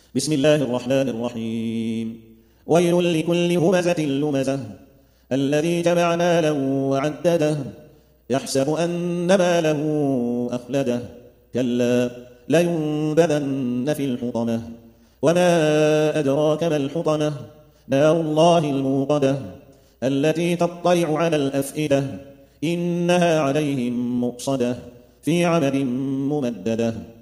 بسم الله الرحمن الرحيم. ويل لكل همزة لمزة الذي جمع مالا وعدده يحسب أن ماله أخلده كلا لينبذن في الحطمة وما أدراك ما الحطمة نار الله الموقدة التي تطلع على الأفئدة إنها عليهم مؤصدة في عمد ممددة.